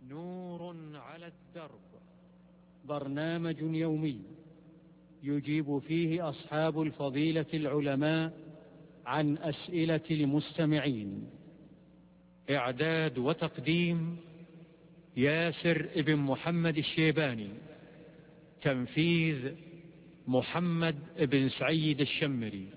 نور على الدرب، برنامج يومي يجيب فيه أصحاب الفضيلة العلماء عن أسئلة المستمعين. إعداد وتقديم ياسر ابن محمد الشيباني. تنفيذ محمد بن سعيد الشمري.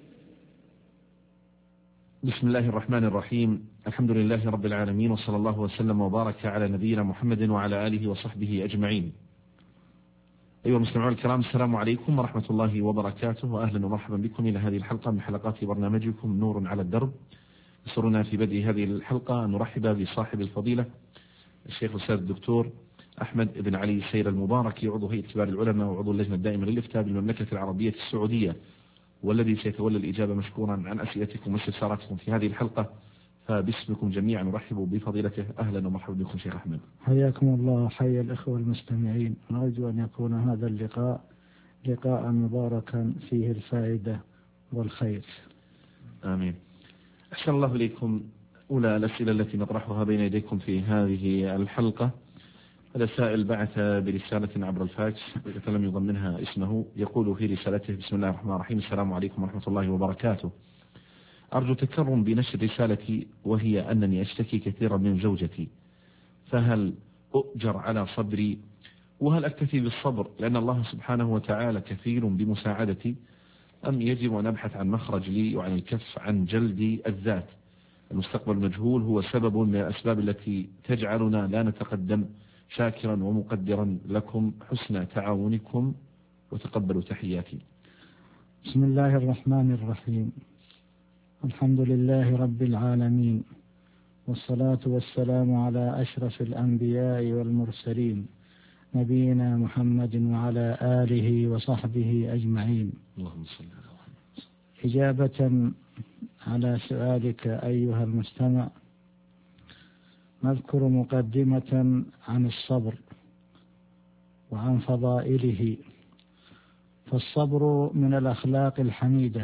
بسم الله الرحمن الرحيم. الحمد لله رب العالمين، وصلى الله وسلم وبارك على نبينا محمد وعلى آله وصحبه أجمعين. أيها المستمعون الكرام، السلام عليكم ورحمة الله وبركاته، وأهلا ومرحبا بكم إلى هذه الحلقة من حلقات برنامجكم نور على الدرب. يسرنا في بدء هذه الحلقة أن نرحب بصاحب الفضيلة الشيخ الأستاذ الدكتور أحمد بن علي سير المبارك، عضو هيئة كبار العلماء وعضو اللجنة الدائمة للإفتاء بالمملكة العربية السعودية، والذي سيتولى الإجابة مشكورا عن أسئلتكم واستفساراتكم في هذه الحلقة. فباسمكم جميعا نرحب بفضيلته. أهلا ومرحبا بكم شيخ أحمد. حياكم الله، حيا الإخوة المستمعين. نرجو أن يكون هذا اللقاء لقاء مباركا فيه الفائدة والخير. آمين. أحسن الله إليكم. أولى الأسئلة التي نطرحها بين يديكم في هذه الحلقة، هذا سائل بعث برسالة عبر الفاكس لم يضمنها اسمه، يقول في رسالته: بسم الله الرحمن الرحيم، السلام عليكم ورحمة الله وبركاته. أرجو تكرم بنشر رسالتي، وهي أنني أشتكي كثيرا من زوجتي، فهل أؤجر على صبري؟ وهل أكتفي بالصبر لأن الله سبحانه وتعالى كفيل بمساعدتي، أم يجب أن أبحث عن مخرج لي وعن الكف عن جلد الذات؟ المستقبل مجهول هو سبب من الأسباب التي تجعلنا لا نتقدم. شاكرا ومقدرا لكم حسن تعاونكم، وتقبلوا تحياتي. بسم الله الرحمن الرحيم. الحمد لله رب العالمين، والصلاة والسلام على أشرف الأنبياء والمرسلين، نبينا محمد وعلى آله وصحبه أجمعين. اللهم صل على محمد. إجابة على سؤالك أيها المستمع، نذكر مقدمة عن الصبر وعن فضائله. فالصبر من الأخلاق الحميدة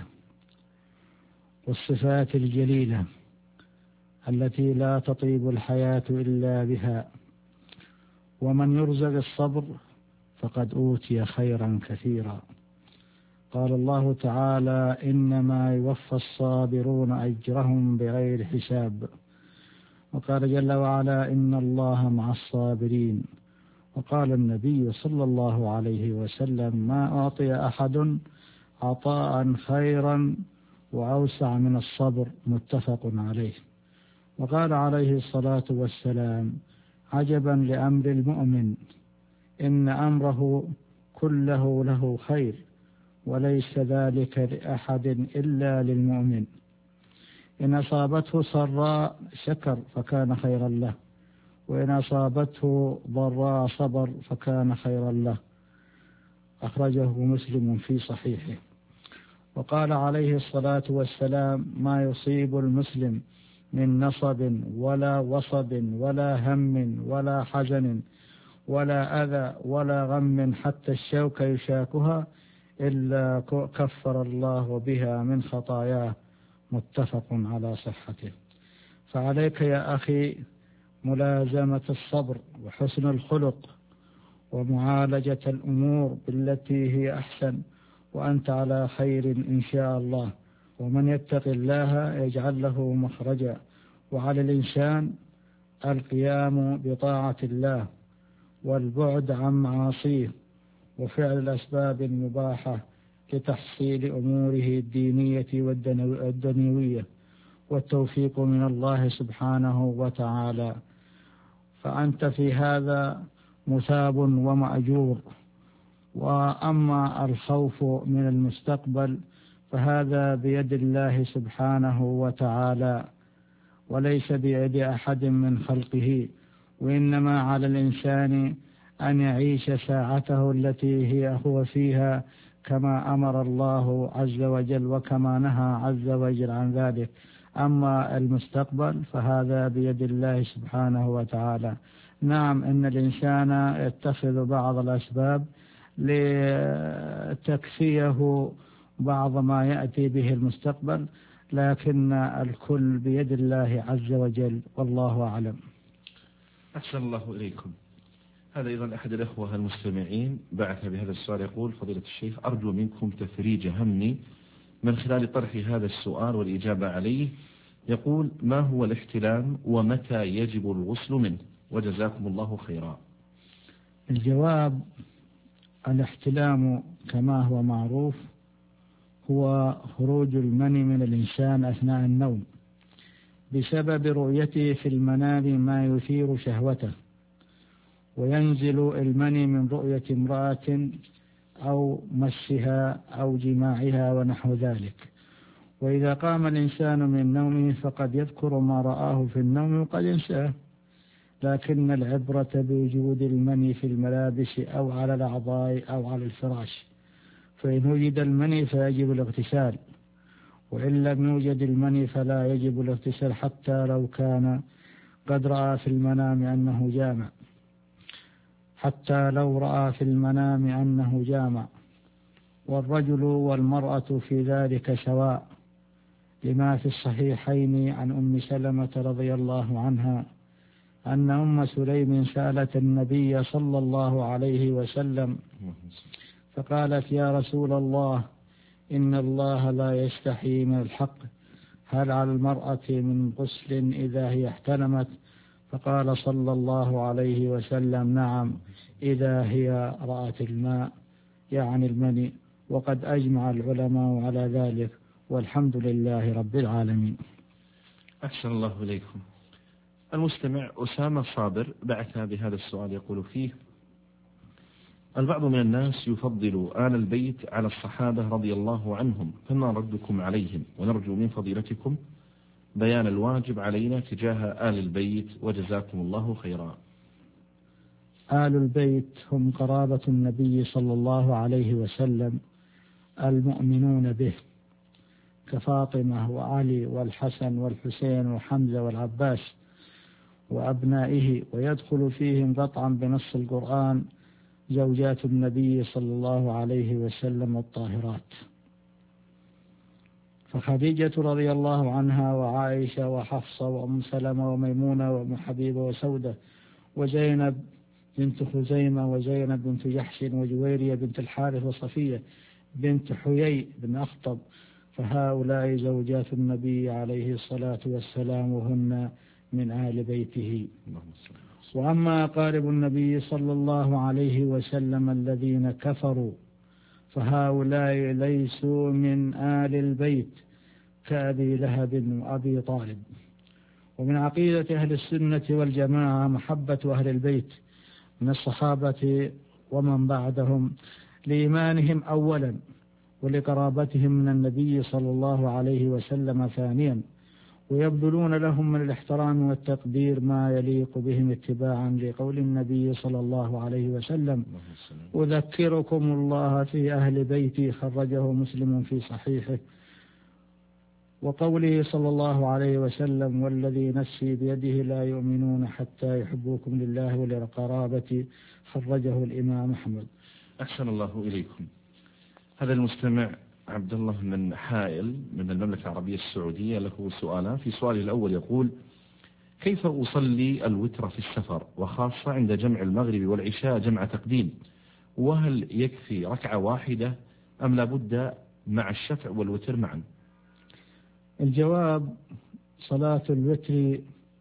والصفات الجليلة التي لا تطيب الحياة إلا بها، ومن يرزق الصبر فقد أوتي خيرا كثيرا. قال الله تعالى: إنما يوفى الصابرون أجرهم بغير حساب. وقال جل وعلا: إن الله مع الصابرين. وقال النبي صلى الله عليه وسلم: ما أعطي أحد عطاء خيرا وأوسع من الصبر، متفق عليه. وقال عليه الصلاة والسلام: عجبا لأمر المؤمن، إن أمره كله له خير، وليس ذلك لأحد إلا للمؤمن. إن أصابته سراء شكر فكان خيرا له، وإن أصابته ضراء صبر فكان خيرا له. أخرجه مسلم في صحيحه. وقال عليه الصلاة والسلام: ما يصيب المسلم من نصب ولا وصب ولا هم ولا حزن ولا أذى ولا غم حتى الشوك يشاكها إلا كفر الله بها من خطاياه، متفق على صحته. فعليك يا أخي ملازمة الصبر وحسن الخلق ومعالجة الأمور بالتي هي أحسن، وأنت على خير إن شاء الله. ومن يتق الله يجعل له مخرجا. وعلى الإنسان القيام بطاعة الله والبعد عن معاصيه وفعل الأسباب المباحة لتحصيل أموره الدينية والدنيوية، والتوفيق من الله سبحانه وتعالى. فأنت في هذا مثاب ومأجور. وأما الخوف من المستقبل فهذا بيد الله سبحانه وتعالى، وليس بيد أحد من خلقه، وإنما على الإنسان أن يعيش ساعته التي هو فيها كما أمر الله عز وجل وكما نهى عز وجل عن ذلك. أما المستقبل فهذا بيد الله سبحانه وتعالى. نعم، إن الإنسان يتخذ بعض الأسباب لتكفيه بعض ما يأتي به المستقبل، لكن الكل بيد الله عز وجل، والله أعلم. أحسن الله إليكم. هذا أيضا أحد الأخوة المستمعين بعث بهذا السؤال، يقول: فضيلة الشيخ، أرجو منكم تفريج همي من خلال طرح هذا السؤال والإجابة عليه. يقول: ما هو الاحتلام ومتى يجب الغسل منه؟ وجزاكم الله خيرا. الجواب: الاحتلام كما هو معروف هو خروج المني من الإنسان أثناء النوم بسبب رؤيته في المنام ما يثير شهوته، وينزل المني من رؤية امرأة أو مسها أو جماعها ونحو ذلك. وإذا قام الإنسان من نومه فقد يذكر ما رآه في النوم وقد ينساه، لكن العبرة بوجود المني في الملابس أو على الأعضاء أو على الفراش، فإن وجد المني فيجب الاغتسال، وإن لم يوجد المني فلا يجب الاغتسال حتى لو كان قد رأى في المنام أنه جامع، حتى لو رأى في المنام أنه جامع. والرجل والمرأة في ذلك سواء، لما في الصحيحين عن أم سلمة رضي الله عنها أن أم سليم سألت النبي صلى الله عليه وسلم فقالت: يا رسول الله، إن الله لا يستحي من الحق، هل على المرأة من غسل إذا هي احتلمت؟ فقال صلى الله عليه وسلم: نعم، إذا هي رأت الماء، يعني المني، وقد أجمع العلماء على ذلك، والحمد لله رب العالمين. أحسن الله إليكم. المستمع أسامة صابر بعث بهذا السؤال، يقول فيه: البعض من الناس يفضل آل البيت على الصحابة رضي الله عنهم، فما ردكم عليهم؟ ونرجو من فضيلتكم بيان الواجب علينا تجاه آل البيت، وجزاكم الله خيرا. آل البيت هم قرابة النبي صلى الله عليه وسلم المؤمنون به، كفاطمة وعلي والحسن والحسين وحمزة والعباس وأبنائه، ويدخل فيهم قطعا بنص القرآن زوجات النبي صلى الله عليه وسلم الطاهرات، فخديجة رضي الله عنها وعائشة وحفصة وأم سلمة وميمونة وأم حبيبة وسودة وزينب بنت خزيمة وزينب بنت جحش وجويرية بنت الحارث وصفية بنت حيي بن أخطب، فهؤلاء زوجات النبي عليه الصلاة والسلام وهن من آل بيته. وأما أقارب النبي صلى الله عليه وسلم الذين كفروا فهؤلاء ليسوا من آل البيت كأبي لهب وأبي طالب. ومن عقيدة أهل السنة والجماعة محبة أهل البيت من الصحابة ومن بعدهم لإيمانهم أولا، ولقرابتهم من النبي صلى الله عليه وسلم ثانيا، ويبذلون لهم من الاحترام والتقدير ما يليق بهم اتباعا لقول النبي صلى الله عليه وسلم: أذكركم الله في أهل بيتي، خرجه مسلم في صحيحه. وقوله صلى الله عليه وسلم: والذي نفسي بيده لا يؤمنون حتى يحبوكم لله ولقرابتي، خرجه الإمام أحمد. أحسن الله إليكم. هذا المستمع عبد الله من حائل من المملكة العربية السعودية له سؤالان. في سؤاله الأول يقول: كيف أصلي الوتر في السفر، وخاصة عند جمع المغرب والعشاء جمع تقديم، وهل يكفي ركعة واحدة أم لابد مع الشفع والوتر معا؟ الجواب: صلاة الوتر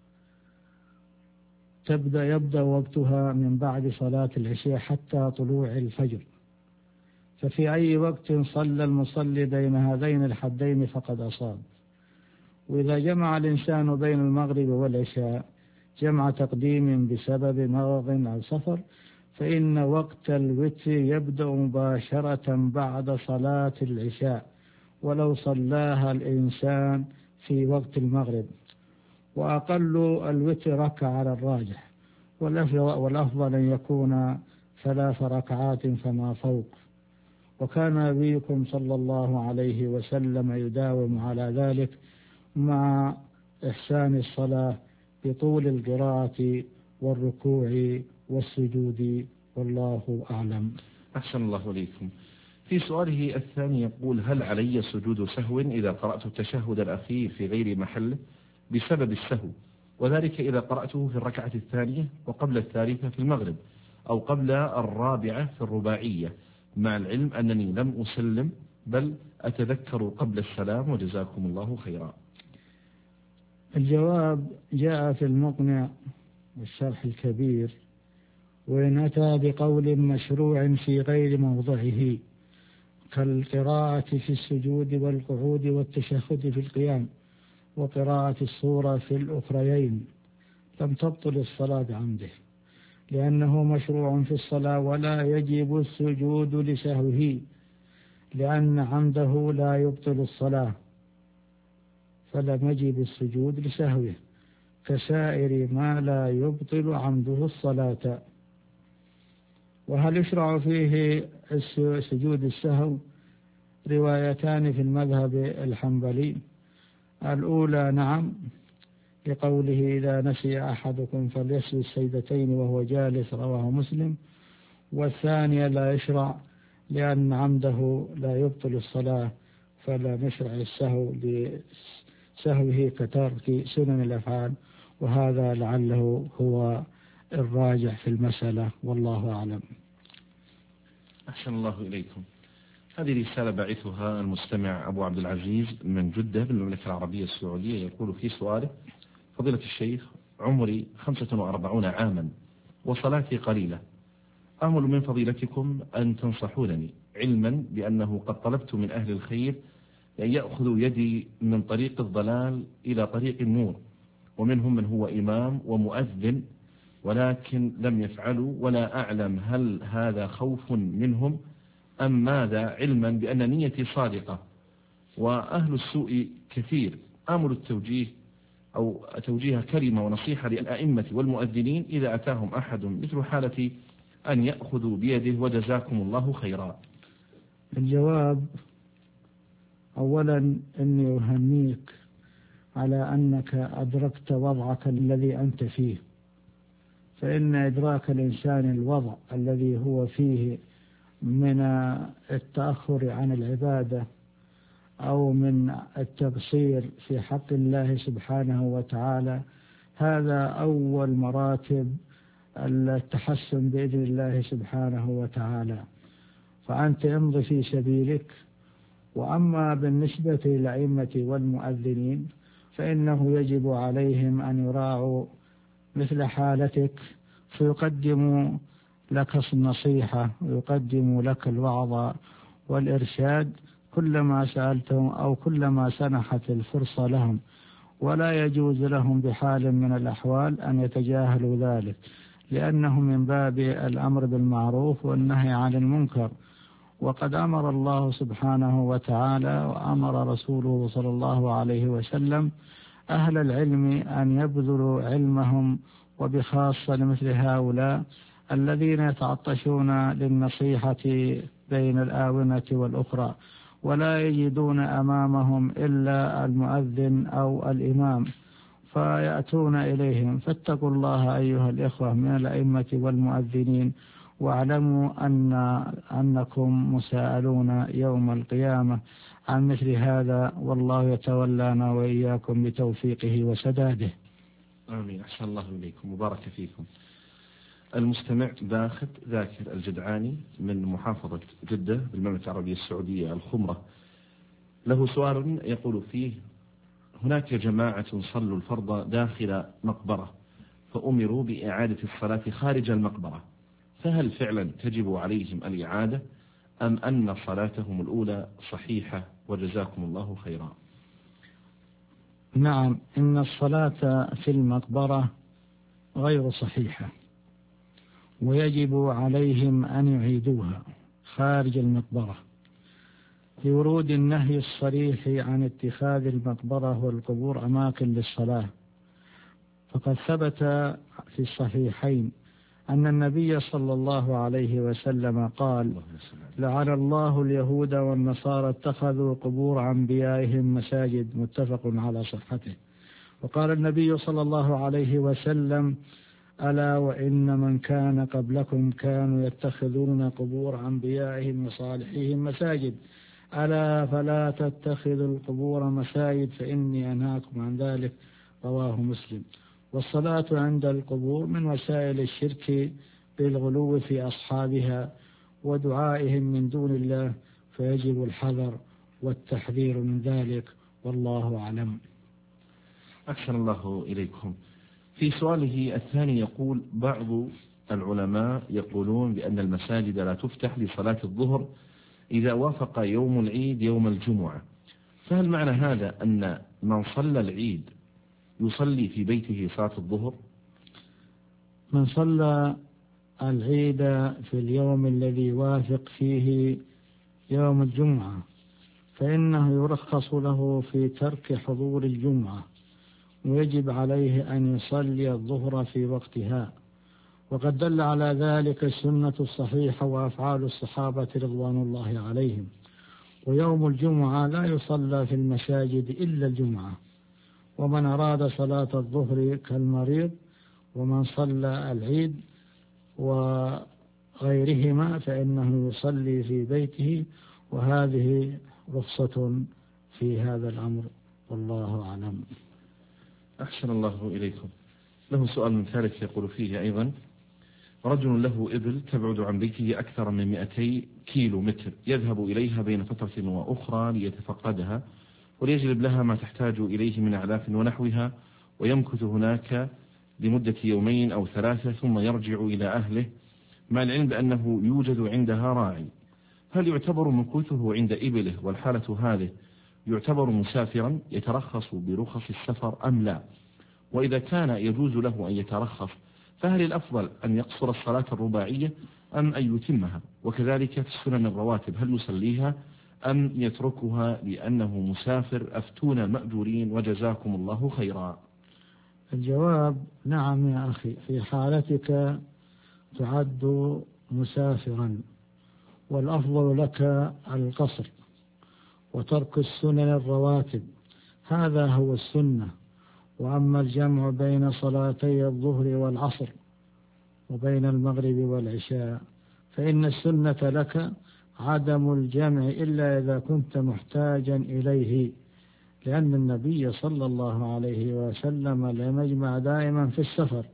يبدأ وقتها من بعد صلاة العشاء حتى طلوع الفجر، ففي أي وقت صلى المصلي بين هذين الحدين فقد أصاب. وإذا جمع الإنسان بين المغرب والعشاء جمع تقديم بسبب مرض أو سفر، فإن وقت الوتر يبدأ مباشرة بعد صلاة العشاء ولو صلاها الإنسان في وقت المغرب، وأقل الوتر ركعة على الراجح، والأفضل أن يكون 3 ركعات فما فوق. وكان نبيكم صلى الله عليه وسلم يداوم على ذلك مع إحسان الصلاة بطول القراءة والركوع والسجود، والله أعلم. أحسن الله إليكم. في سؤاله الثاني يقول: هل علي سجود سهو إذا قرأت التشهد الأخير في غير محله بسبب السهو، وذلك إذا قرأته في الركعة الثانية وقبل الثالثة في المغرب أو قبل الرابعة في الرباعية، مع العلم أنني لم أسلم بل أتذكر قبل السلام وجزاكم الله خيرا. الجواب جاء في المقنع والشرح الكبير، وإن أتى بقول مشروع في غير موضعه كالقراءة في السجود والقعود والتشهد في القيام وقراءة السورة في الأخريين لم تبطل الصلاة بعمده، لأنه مشروع في الصلاة ولا يجب السجود لسهوه، لأن عمده لا يبطل الصلاة فلم يجب السجود لسهوه، كسائر ما لا يبطل عمده الصلاة. وهل يشرع فيه سجود السهو؟ روايتان في المذهب الحنبلي. الأولى نعم، لقوله إذا نسي أحدكم فليسجد السجدتين وهو جالس، رواه مسلم. والثانية لا يشرع لأن عمده لا يبطل الصلاة فلا نشرع السهو لسهوه كترك سنن الأفعال، وهذا لعله هو الراجح في المسألة، والله أعلم. أحسن الله إليكم. هذه رسالة بعثها المستمع أبو عبد العزيز من جدة بالمملكة العربية السعودية، يقول في سؤاله: فضيلة الشيخ، عمري 45 عاما وصلاتي قليلة، آمل من فضيلتكم أن تنصحونني، علما بأنه قد طلبت من أهل الخير أن يأخذوا يدي من طريق الضلال إلى طريق النور، ومنهم من هو إمام ومؤذن ولكن لم يفعلوا، ولا أعلم هل هذا خوف منهم أم ماذا، علما بأن نيتي صادقة وأهل السوء كثير. آمل التوجيه أو توجيه كلمة ونصيحة للأئمة والمؤذنين إذا أتاهم أحد مثل حالتي أن يأخذوا بيده، وجزاكم الله خيرا. الجواب: أولا إني أهنيك على أنك أدركت وضعك الذي أنت فيه، فإن إدراك الإنسان الوضع الذي هو فيه من التأخر عن العبادة أو من التقصير في حق الله سبحانه وتعالى، هذا أول مراتب التحسن بإذن الله سبحانه وتعالى، فأنت امضي في سبيلك. وأما بالنسبة للأئمة والمؤذنين فإنه يجب عليهم أن يراعوا مثل حالتك، فيقدموا لك النصيحة ويقدموا لك الوعظ والإرشاد كلما سألتهم أو كلما سنحت الفرصة لهم، ولا يجوز لهم بحال من الأحوال أن يتجاهلوا ذلك، لأنه من باب الأمر بالمعروف والنهي عن المنكر. وقد أمر الله سبحانه وتعالى وأمر رسوله صلى الله عليه وسلم أهل العلم أن يبذلوا علمهم، وبخاصة لمثل هؤلاء الذين يتعطشون للنصيحة بين الآونة والأخرى ولا يجدون أمامهم إلا المؤذن أو الإمام فيأتون إليهم. فاتقوا الله أيها الإخوة من الأئمة والمؤذنين، واعلموا أنكم مساءلون يوم القيامة عن مثل هذا، والله يتولانا وإياكم بتوفيقه وسداده. آمين. أحسن الله إليكم وبارك فيكم. المستمع ذاكر الجدعاني من محافظة جدة بالمملكة العربية السعودية الخمرة له سؤال يقول فيه: هناك جماعة صلوا الفرض داخل مقبرة فأمروا بإعادة الصلاة خارج المقبرة، فهل فعلا تجب عليهم الإعادة أم أن صلاتهم الأولى صحيحة وجزاكم الله خيرا؟ نعم، إن الصلاة في المقبرة غير صحيحة، ويجب عليهم أن يعيدوها خارج المقبرة لورود النهي الصريح عن اتخاذ المقبرة والقبور أماكن للصلاة. فقد ثبت في الصحيحين أن النبي صلى الله عليه وسلم قال: لعن الله اليهود والنصارى اتخذوا قبور أنبيائهم مساجد، متفق على صحته. وقال النبي صلى الله عليه وسلم: ألا وإن من كان قبلكم كانوا يتخذون قبور أنبيائهم وصالحيهم مساجد، ألا فلا تتخذوا القبور مساجد فإني أنهاكم عن ذلك، رواه مسلم. والصلاة عند القبور من وسائل الشرك بالغلو في أصحابها ودعائهم من دون الله، فيجب الحذر والتحذير من ذلك، والله أعلم. أحسن الله إليكم. في سؤاله الثاني يقول: بعض العلماء يقولون بأن المساجد لا تفتح لصلاة الظهر إذا وافق يوم العيد يوم الجمعة، فهل معنى هذا أن من صلى العيد يصلي في بيته صلاة الظهر؟ من صلى العيد في اليوم الذي يوافق فيه يوم الجمعة فإنه يرخص له في ترك حضور الجمعة، ويجب عليه أن يصلي الظهر في وقتها، وقد دل على ذلك السنة الصحيحة وأفعال الصحابة رضوان الله عليهم. ويوم الجمعة لا يصلى في المساجد إلا الجمعة، ومن أراد صلاة الظهر كالمريض ومن صلى العيد وغيرهما فإنه يصلي في بيته، وهذه رخصة في هذا الأمر، والله أعلم. أحسن الله إليكم. له سؤال من ثالث يقول فيه أيضا: رجل له إبل تبعد عن بيته أكثر من 200 كيلو متر، يذهب إليها بين فترة وأخرى ليتفقدها وليجلب لها ما تحتاج إليه من أعلاف ونحوها، ويمكث هناك لمدة يومين أو 3 ثم يرجع إلى أهله، مع العلم بأنه يوجد عندها راعي، هل يعتبر مكوثه عند إبله والحالة هذه يعتبر مسافرا يترخص برخص السفر أم لا؟ وإذا كان يجوز له أن يترخص فهل الأفضل أن يقصر الصلاة الرباعية أم أن يتمها؟ وكذلك في السنن الرواتب هل يصليها أم يتركها لأنه مسافر؟ أفتونا المأجورين وجزاكم الله خيرا. الجواب: نعم يا أخي، في حالتك تعد مسافرا، والأفضل لك القصر وترك السنن الرواتب، هذا هو السنة. وأما الجمع بين صلاتي الظهر والعصر وبين المغرب والعشاء فإن السنة لك عدم الجمع إلا إذا كنت محتاجا إليه، لأن النبي صلى الله عليه وسلم لم يجمع دائما في السفر،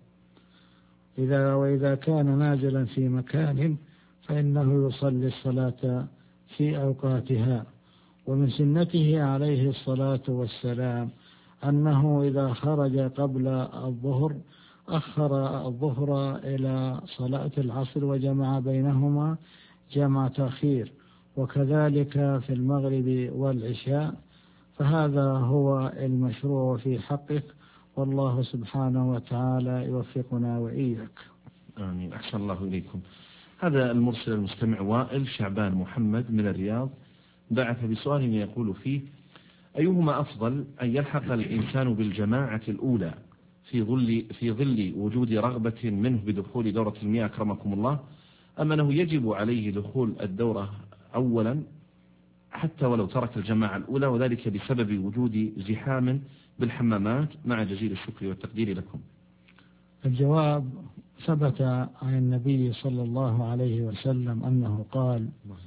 وإذا كان نازلا في مكان فإنه يصلي الصلاة في أوقاتها. ومن سنته عليه الصلاة والسلام أنه إذا خرج قبل الظهر أخر الظهر إلى صلاة العصر وجمع بينهما جمع تأخير، وكذلك في المغرب والعشاء، فهذا هو المشروع في حقك، والله سبحانه وتعالى يوفقنا وإياك. آمين. أحسن الله إليكم. هذا المرسل المستمع وائل شعبان محمد من الرياض بعث بسؤال يقول فيه: أيهما أفضل، أن يلحق الإنسان بالجماعة الأولى في ظل وجود رغبة منه بدخول دورة المياه أكرمكم الله، أم أنه يجب عليه دخول الدورة أولا حتى ولو ترك الجماعة الأولى، وذلك بسبب وجود زحام بالحمامات، مع جزيل الشكر والتقدير لكم؟ الجواب: ثبت عن النبي صلى الله عليه وسلم أنه قال: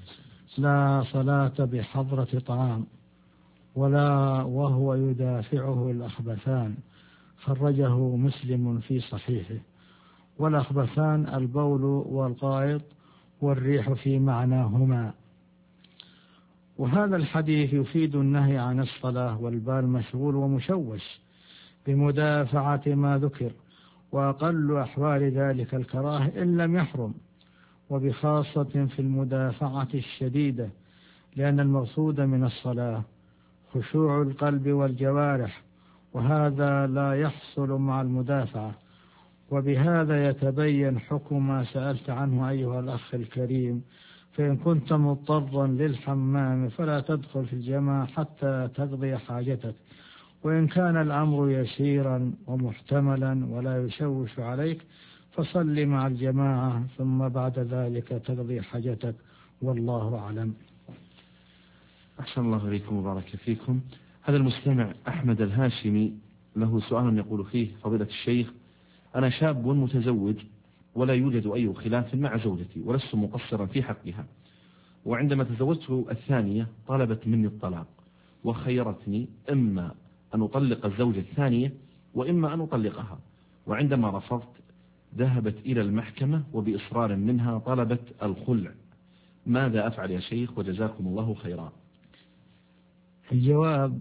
لا صلاة بحضرة طعام ولا وهو يدافعه الأخبثان، خرجه مسلم في صحيحه. والأخبثان البول والغائط والريح في معناهما. وهذا الحديث يفيد النهي عن الصلاة والبال مشغول ومشوش بمدافعة ما ذكر، وأقل أحوال ذلك الكراهة إن لم يحرم، وبخاصة في المدافعة الشديدة، لأن المقصود من الصلاة خشوع القلب والجوارح، وهذا لا يحصل مع المدافعة. وبهذا يتبين حكم ما سألت عنه أيها الأخ الكريم، فإن كنت مضطرا للحمام فلا تدخل في الجماعة حتى تقضي حاجتك، وإن كان الأمر يسيرا ومحتملا ولا يشوش عليك فصل مع الجماعة ثم بعد ذلك تقضي حاجتك، والله أعلم. أحسن الله إليكم وبارك فيكم. هذا المستمع أحمد الهاشمي له سؤال يقول فيه: فضيلة الشيخ، أنا شاب متزوج ولا يوجد أي خلاف مع زوجتي ولست مقصرا في حقها، وعندما تزوجت الثانية طلبت مني الطلاق وخيرتني إما أن أطلق الزوجة الثانية وإما أن أطلقها، وعندما رفضت ذهبت إلى المحكمة وبإصرار منها طلبت الخلع، ماذا أفعل يا شيخ وجزاكم الله خيرا؟ الجواب: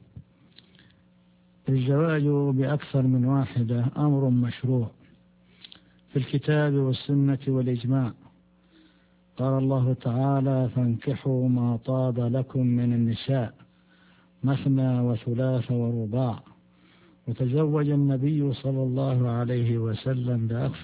الزواج بأكثر من واحدة أمر مشروع في الكتاب والسنة والإجماع. قال الله تعالى: فانكحوا ما طاب لكم من النساء مثنى وثلاث ورباع. وتزوج النبي صلى الله عليه وسلم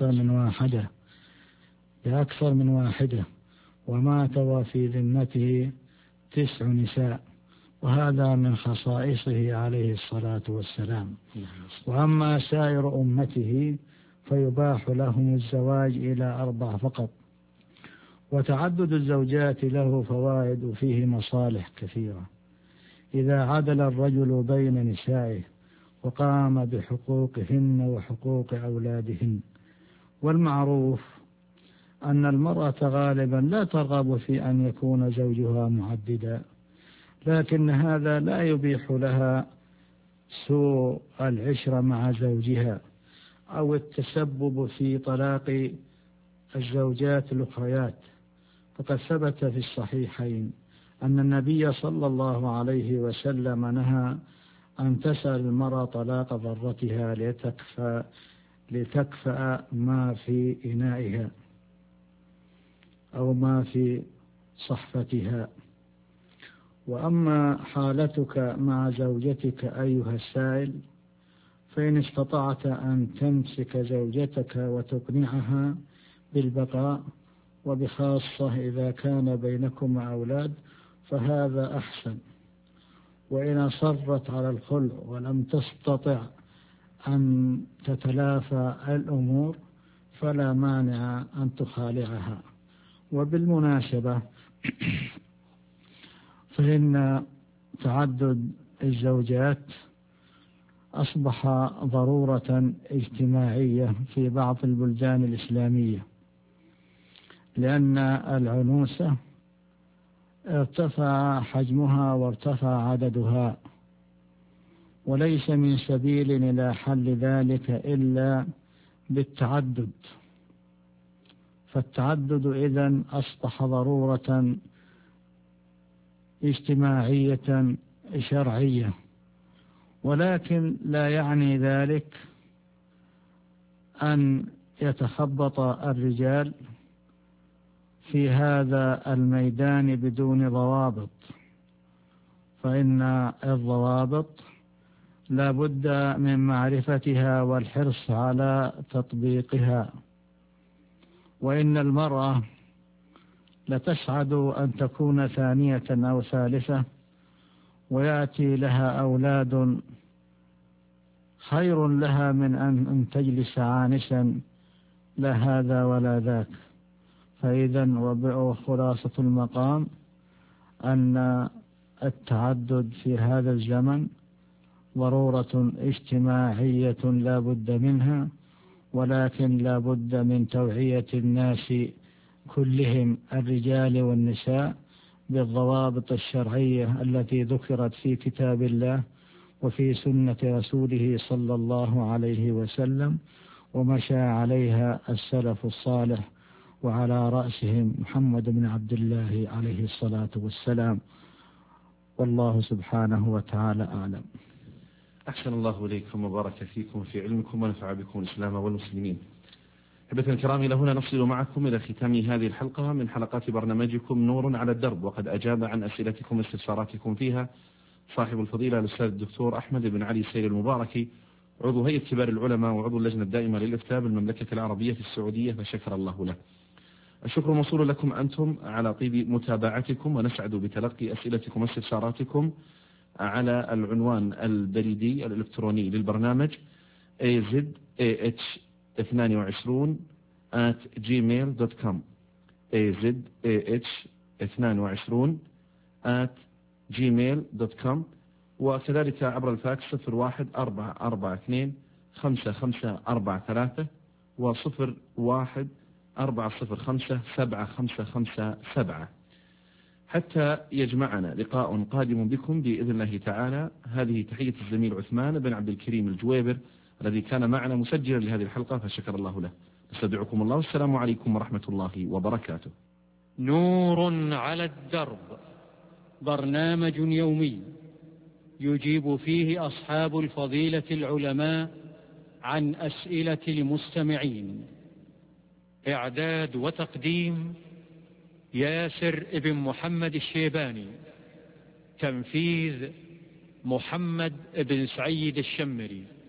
بأكثر من واحدة ومات وفي ذمته 9 نساء، وهذا من خصائصه عليه الصلاة والسلام. وأما سائر أمته فيباح لهم الزواج إلى 4 فقط. وتعدد الزوجات له فوائد وفيه مصالح كثيرة إذا عدل الرجل بين نسائه وقام بحقوقهن وحقوق أولادهن. والمعروف أن المرأة غالبا لا ترغب في أن يكون زوجها معددا، لكن هذا لا يبيح لها سوء العشرة مع زوجها أو التسبب في طلاق الزوجات الأخريات. فقد ثبت في الصحيحين أن النبي صلى الله عليه وسلم نهى أن تسأل المرأة طلاق ضرتها لتكفأ ما في إنائها أو ما في صحفتها. وأما حالتك مع زوجتك أيها السائل، فإن استطعت أن تمسك زوجتك وتقنعها بالبقاء، وبخاصة إذا كان بينكم أولاد، فهذا أحسن. وإن أصرت على الخلع ولم تستطع أن تتلافى الأمور فلا مانع أن تخالعها. وبالمناسبة فإن تعدد الزوجات أصبح ضرورة اجتماعية في بعض البلدان الإسلامية، لأن العنوسة ارتفع حجمها وارتفع عددها، وليس من سبيل إلى حل ذلك إلا بالتعدد. فالتعدد إذن أصبح ضرورة اجتماعية شرعية، ولكن لا يعني ذلك أن يتخبط الرجال في هذا الميدان بدون ضوابط، فإن الضوابط لا بد من معرفتها والحرص على تطبيقها. وإن المرأة لتسعد أن تكون ثانية أو ثالثة ويأتي لها أولاد، خير لها من أن تجلس عانسا لا هذا ولا ذاك. فإذا وخلاصة المقام أن التعدد في هذا الزمن ضرورة اجتماعية لا بد منها، ولكن لا بد من توعية الناس كلهم الرجال والنساء بالضوابط الشرعية التي ذكرت في كتاب الله وفي سنة رسوله صلى الله عليه وسلم، ومشى عليها السلف الصالح، وعلى رأسهم محمد بن عبد الله عليه الصلاة والسلام. والله سبحانه وتعالى أعلم. أحسن الله إليكم وبارك فيكم في علمكم ونفع بكم الإسلام والمسلمين. أحبة الكرام، إلى هنا نصل معكم إلى ختام هذه الحلقة من حلقات برنامجكم نور على الدرب، وقد أجاب عن أسئلتكم واستفساراتكم فيها صاحب الفضيلة الأستاذ الدكتور أحمد بن علي السيد المباركي، عضو هيئة كبار العلماء وعضو اللجنة الدائمة للإفتاء بالمملكة العربية في السعودية، فشكر الله له. الشكر موصول لكم أنتم على طيب متابعتكم، ونسعد بتلقي أسئلتكم واستفساراتكم على العنوان البريدي الإلكتروني للبرنامج azah22@gmail.com azah22@gmail.com، وكذلك عبر الفاكس 01-442-5543 و01-405-7557 حتى يجمعنا لقاء قادم بكم بإذن الله تعالى. هذه تحية الزميل عثمان بن عبد الكريم الجويبر، الذي كان معنا مسجلا لهذه الحلقة، فشكر الله له. نستودعكم الله، والسلام عليكم ورحمة الله وبركاته. نور على الدرب، برنامج يومي يجيب فيه أصحاب الفضيلة العلماء عن أسئلة المستمعين. إعداد وتقديم ياسر ابن محمد الشيباني. تنفيذ محمد بن سعيد الشمري.